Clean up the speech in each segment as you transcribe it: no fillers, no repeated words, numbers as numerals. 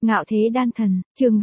Ngạo thế đan thần, chương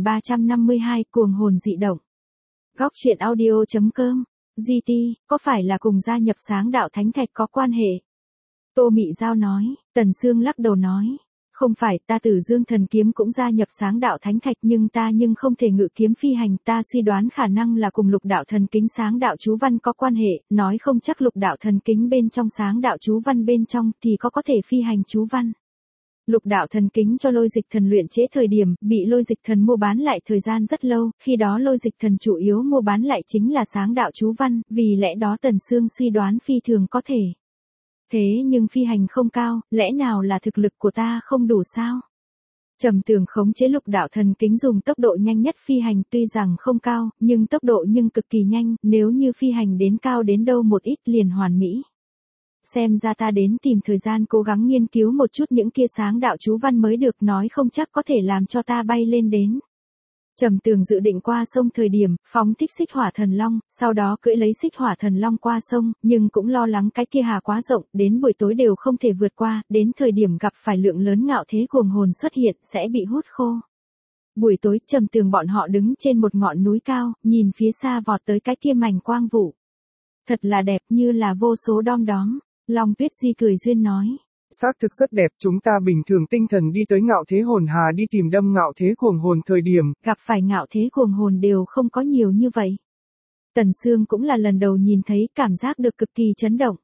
3352, cuồng hồn dị động. Góc truyện audio.com. GT, có phải là cùng gia nhập Sáng Đạo Thánh Thạch có quan hệ? Tô Mị Giao nói. Tần Sương lắc đầu nói. Không phải, ta Tử Dương Thần Kiếm cũng gia nhập Sáng Đạo Thánh Thạch nhưng không thể ngự kiếm phi hành, ta suy đoán khả năng là cùng Lục Đạo Thần Kính Sáng Đạo chú văn có quan hệ, nói không chắc Lục Đạo Thần Kính bên trong Sáng Đạo chú văn bên trong thì có thể phi hành chú văn. Lục Đạo Thần Kính cho Lôi Dịch Thần luyện chế thời điểm, bị Lôi Dịch Thần mua bán lại thời gian rất lâu, khi đó Lôi Dịch Thần chủ yếu mua bán lại chính là Sáng Đạo chú văn, vì lẽ đó Tần Sương suy đoán phi thường có thể. Thế nhưng phi hành không cao, lẽ nào là thực lực của ta không đủ sao? Trầm Tường khống chế Lục Đạo Thần Kính dùng tốc độ nhanh nhất phi hành, tuy rằng không cao, nhưng tốc độ cực kỳ nhanh, nếu như phi hành đến cao đến đâu một ít liền hoàn mỹ. Xem ra ta đến tìm thời gian cố gắng nghiên cứu một chút những kia Sáng Đạo chú văn mới được, nói không chắc có thể làm cho ta bay lên đến. Trầm Tường dự định qua sông thời điểm, phóng thích Xích Hỏa Thần Long, sau đó cưỡi lấy Xích Hỏa Thần Long qua sông, nhưng cũng lo lắng cái kia hà quá rộng, đến buổi tối đều không thể vượt qua, đến thời điểm gặp phải lượng lớn ngạo thế cuồng hồn xuất hiện, sẽ bị hút khô. Buổi tối, Trầm Tường bọn họ đứng trên một ngọn núi cao, nhìn phía xa vọt tới cái kia mảnh quang vụ. Thật là đẹp, như là vô số đom đóm. Long Tuyết Di cười duyên nói. Xác thực rất đẹp, chúng ta bình thường tinh thần đi tới ngạo thế hồn hà đi tìm đâm ngạo thế cuồng hồn thời điểm. Gặp phải ngạo thế cuồng hồn đều không có nhiều như vậy. Tần Sương cũng là lần đầu nhìn thấy, cảm giác được cực kỳ chấn động.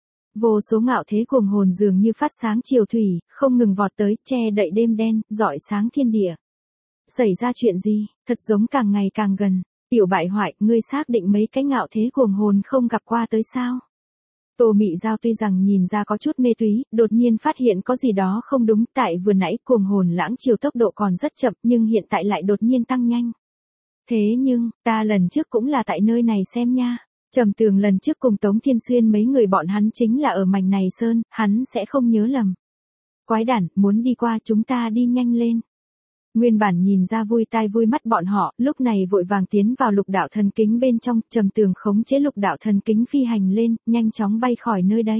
Vô số ngạo thế cuồng hồn dường như phát sáng chiều thủy, không ngừng vọt tới, che đậy đêm đen, rọi sáng thiên địa. Xảy ra chuyện gì, thật giống càng ngày càng gần. Tiểu bại hoại, ngươi xác định mấy cái ngạo thế cuồng hồn không gặp qua tới sao? Tô Mị Giao tuy rằng nhìn ra có chút mê túy, đột nhiên phát hiện có gì đó không đúng, tại vừa nãy cuồng hồn lãng chiều tốc độ còn rất chậm nhưng hiện tại lại đột nhiên tăng nhanh. Thế nhưng, ta lần trước cũng là tại nơi này xem nha. Trầm Tường lần trước cùng Tống Thiên Xuyên mấy người bọn hắn chính là ở mảnh này sơn, hắn sẽ không nhớ lầm. Quái đản, muốn đi qua chúng ta đi nhanh lên. Nguyên bản nhìn ra vui tai vui mắt bọn họ, lúc này vội vàng tiến vào Lục Đạo Thần Kính bên trong, Trầm Tường khống chế Lục Đạo Thần Kính phi hành lên, nhanh chóng bay khỏi nơi đây.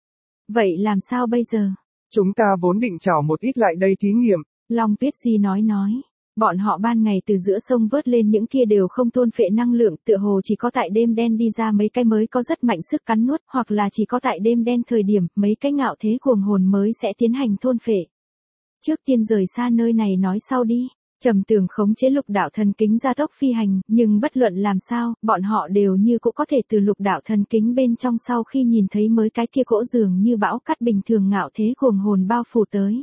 Vậy làm sao bây giờ? Chúng ta vốn định trảo một ít lại đây thí nghiệm. Long Tuyết Di nói. Bọn họ ban ngày từ giữa sông vớt lên những kia đều không thôn phệ năng lượng, tựa hồ chỉ có tại đêm đen đi ra mấy cái mới có rất mạnh sức cắn nuốt, hoặc là chỉ có tại đêm đen thời điểm, mấy cái ngạo thế cuồng hồn mới sẽ tiến hành thôn phệ. Trước tiên rời xa nơi này nói sau đi. Trầm Tường khống chế Lục Đạo Thần Kính gia tốc phi hành, nhưng bất luận làm sao, bọn họ đều như cũng có thể từ Lục Đạo Thần Kính bên trong sau khi nhìn thấy mới cái kia cỗ dường như bão cát bình thường ngạo thế cuồng hồn bao phủ tới.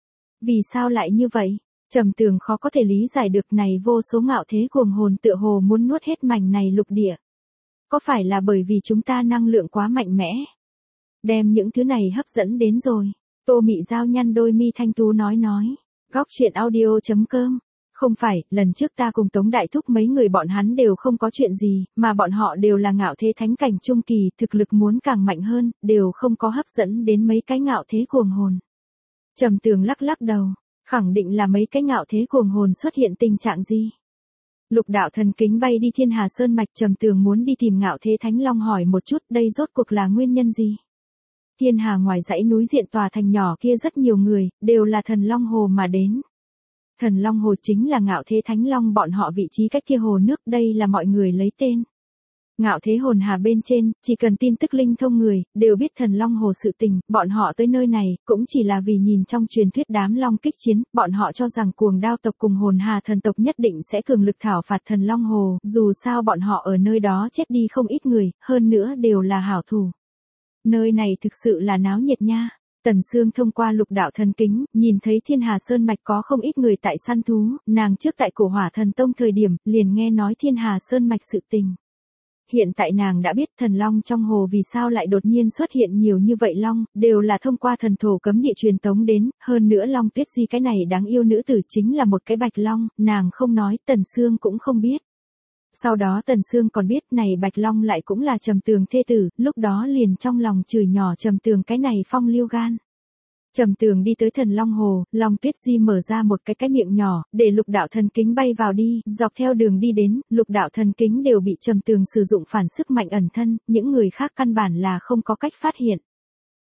Vì sao lại như vậy? Trầm Tường khó có thể lý giải được, này vô số ngạo thế cuồng hồn tựa hồ muốn nuốt hết mảnh này lục địa. Có phải là bởi vì chúng ta năng lượng quá mạnh mẽ? Đem những thứ này hấp dẫn đến rồi. Tô Mị Giao nhăn đôi mi thanh tú nói. Góc truyện audio.com. Không phải, lần trước ta cùng Tống Đại Thúc mấy người bọn hắn đều không có chuyện gì, mà bọn họ đều là ngạo thế thánh cảnh trung kỳ, thực lực muốn càng mạnh hơn, đều không có hấp dẫn đến mấy cái ngạo thế cuồng hồn. Trầm Tường lắc đầu, khẳng định là mấy cái ngạo thế cuồng hồn xuất hiện tình trạng gì. Lục Đạo Thần Kính bay đi Thiên Hà Sơn mạch, Trầm Tường muốn đi tìm ngạo thế Thánh Long hỏi một chút đây rốt cuộc là nguyên nhân gì. Thiên Hà ngoài dãy núi diện tòa thành nhỏ kia rất nhiều người, đều là Thần Long Hồ mà đến. Thần Long Hồ chính là ngạo thế Thánh Long bọn họ vị trí cách kia hồ nước, đây là mọi người lấy tên. Ngạo thế hồn hà bên trên, chỉ cần tin tức linh thông người, đều biết Thần Long Hồ sự tình, bọn họ tới nơi này, cũng chỉ là vì nhìn trong truyền thuyết đám long kích chiến, bọn họ cho rằng cuồng đao tộc cùng hồn hà thần tộc nhất định sẽ cường lực thảo phạt Thần Long Hồ, dù sao bọn họ ở nơi đó chết đi không ít người, hơn nữa đều là hảo thủ. Nơi này thực sự là náo nhiệt nha. Tần Sương thông qua Lục Đạo Thần Kính, nhìn thấy Thiên Hà Sơn mạch có không ít người tại săn thú, nàng trước tại Cổ Hỏa Thần Tông thời điểm, liền nghe nói Thiên Hà Sơn mạch sự tình. Hiện tại nàng đã biết thần long trong hồ vì sao lại đột nhiên xuất hiện nhiều như vậy long, đều là thông qua thần thổ cấm địa truyền tống đến, hơn nữa Long Tuyết Di cái này đáng yêu nữ tử chính là một cái bạch long, nàng không nói, Tần Sương cũng không biết. Sau đó Tần Sương còn biết này bạch long lại cũng là Trầm Tường thê tử, lúc đó liền trong lòng chửi nhỏ Trầm Tường cái này phong lưu gan. Trầm Tường đi tới Thần Long Hồ, Long Tuyết Di mở ra một cái miệng nhỏ, để Lục Đạo Thần Kính bay vào đi, dọc theo đường đi đến, Lục Đạo Thần Kính đều bị Trầm Tường sử dụng phản sức mạnh ẩn thân, những người khác căn bản là không có cách phát hiện.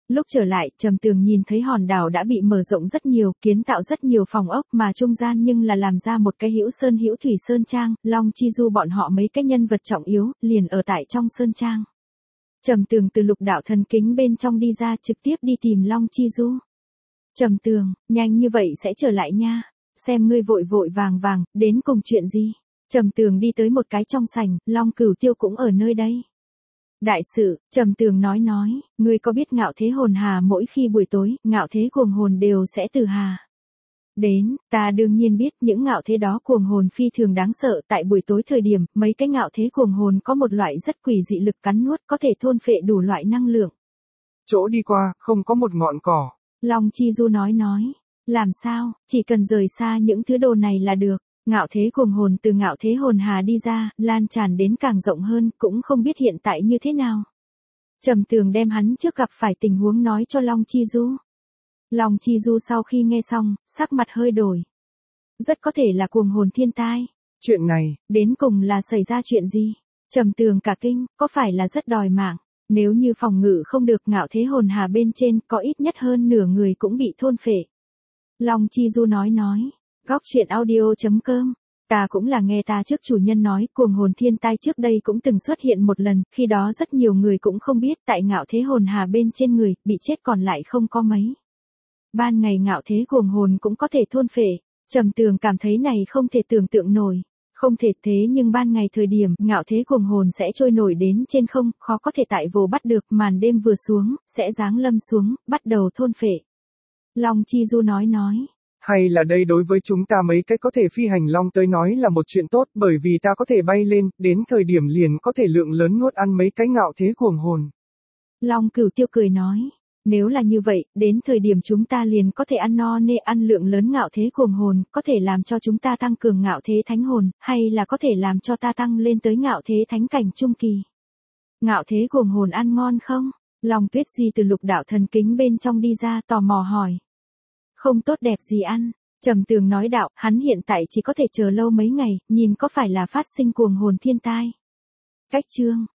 Lúc trở lại, Trầm Tường nhìn thấy hòn đảo đã bị mở rộng rất nhiều, kiến tạo rất nhiều phòng ốc mà trung gian nhưng là làm ra một cái hữu sơn hữu thủy sơn trang, Long Chi Du bọn họ mấy cái nhân vật trọng yếu, liền ở tại trong sơn trang. Trầm Tường từ lục đạo thần kính bên trong đi ra trực tiếp đi tìm Long Chi Du. Trầm Tường, nhanh như vậy sẽ trở lại nha, xem ngươi vội vội vàng vàng, đến cùng chuyện gì. Trầm Tường đi tới một cái trong sảnh, Long Cửu Tiêu cũng ở nơi đây. Đại sự, Trầm Tường nói, ngươi có biết Ngạo Thế Hồn Hà mỗi khi buổi tối, Ngạo Thế cuồng hồn đều sẽ từ hà đến, ta đương nhiên biết những ngạo thế đó cuồng hồn phi thường đáng sợ, tại buổi tối thời điểm, mấy cái ngạo thế cuồng hồn có một loại rất quỷ dị lực cắn nuốt, có thể thôn phệ đủ loại năng lượng. Chỗ đi qua, không có một ngọn cỏ. Long Chi Du nói, làm sao, chỉ cần rời xa những thứ đồ này là được. Ngạo thế cuồng hồn từ Ngạo Thế Hồn Hà đi ra, lan tràn đến càng rộng hơn, cũng không biết hiện tại như thế nào. Trầm Tường đem hắn trước gặp phải tình huống nói cho Long Chi Du. Long Chi Du sau khi nghe xong, sắc mặt hơi đổi. Rất có thể là cuồng hồn thiên tai. Chuyện này, đến cùng là xảy ra chuyện gì? Trầm Tường cả kinh, có phải là rất đòi mạng? Nếu như phòng ngự không được, Ngạo Thế Hồn Hà bên trên có ít nhất hơn nửa người cũng bị thôn phệ. Long Chi Du nói, góc truyện audio.com. Ta cũng là nghe ta trước chủ nhân nói, cuồng hồn thiên tai trước đây cũng từng xuất hiện một lần, khi đó rất nhiều người cũng không biết, tại Ngạo Thế Hồn Hà bên trên người, bị chết còn lại không có mấy. Ban ngày ngạo thế cuồng hồn cũng có thể thôn phệ. Trầm Tường cảm thấy này không thể tưởng tượng nổi. Không thể thế nhưng ban ngày thời điểm ngạo thế cuồng hồn sẽ trôi nổi đến trên không, khó có thể tại vồ bắt được, màn đêm vừa xuống, sẽ giáng lâm xuống, bắt đầu thôn phệ. Long Chi Du nói. Hay là đây đối với chúng ta mấy cái có thể phi hành long tới nói là một chuyện tốt, bởi vì ta có thể bay lên, đến thời điểm liền có thể lượng lớn nuốt ăn mấy cái ngạo thế cuồng hồn. Long Cửu Tiêu cười nói. Nếu là như vậy, đến thời điểm chúng ta liền có thể ăn no nê ăn lượng lớn ngạo thế cuồng hồn, có thể làm cho chúng ta tăng cường ngạo thế thánh hồn, hay là có thể làm cho ta tăng lên tới ngạo thế thánh cảnh trung kỳ. Ngạo thế cuồng hồn ăn ngon không? Long Tuyết Di từ lục đạo thần kính bên trong đi ra tò mò hỏi. Không tốt đẹp gì ăn. Trầm Tường nói đạo, hắn hiện tại chỉ có thể chờ lâu mấy ngày, nhìn có phải là phát sinh cuồng hồn thiên tai. Cách chương